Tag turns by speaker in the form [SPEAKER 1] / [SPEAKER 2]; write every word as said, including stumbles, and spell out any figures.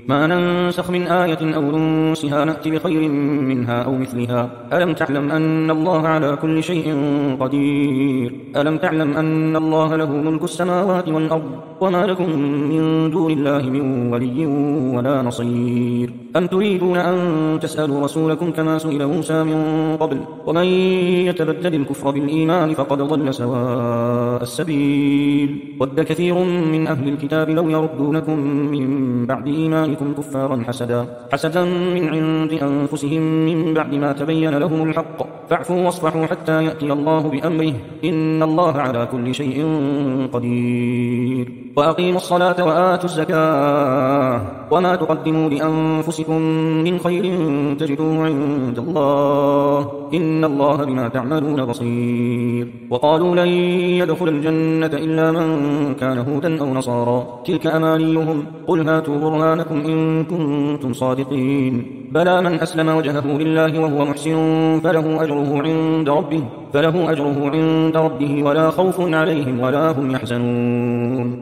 [SPEAKER 1] ما ننسخ من آية أو ننسها نأت بخير منها أو مثلها ألم تعلم أن الله على كل شيء قدير ألم تعلم أن الله له ملك السماوات والأرض وما لكم من دون الله من ولي ولا نصير أم تريدون أن تسألوا رسولكم كما سئل موسى من قبل ومن يتبدل الكفر بالإيمان فقد ضل سواء السبيل ود كثير من أهل الكتاب لو يردونكم من بعد إيمانكم كفارا حسدا حسدا من عند أنفسهم من بعد ما تبين لهم الحق فاعفوا واصفحوا حتى يأتي الله بأمره إن الله على كل شيء قدير وأقيموا الصلاة وآتوا الزكاة وما تقدموا لأنفسكم من خير تجدوه عند الله إن الله بما تعملون بصير وقالوا لن يدخل الجنة إلا من كان هودا أو نصارى تلك أمانيهم قل هاتوا برهانكم إن كنتم صادقين بلى من أسلم وجهه لله وهو محسن فله أجره عند ربه فله أجره عند ربه ولا خوف عليهم ولا هم يحزنون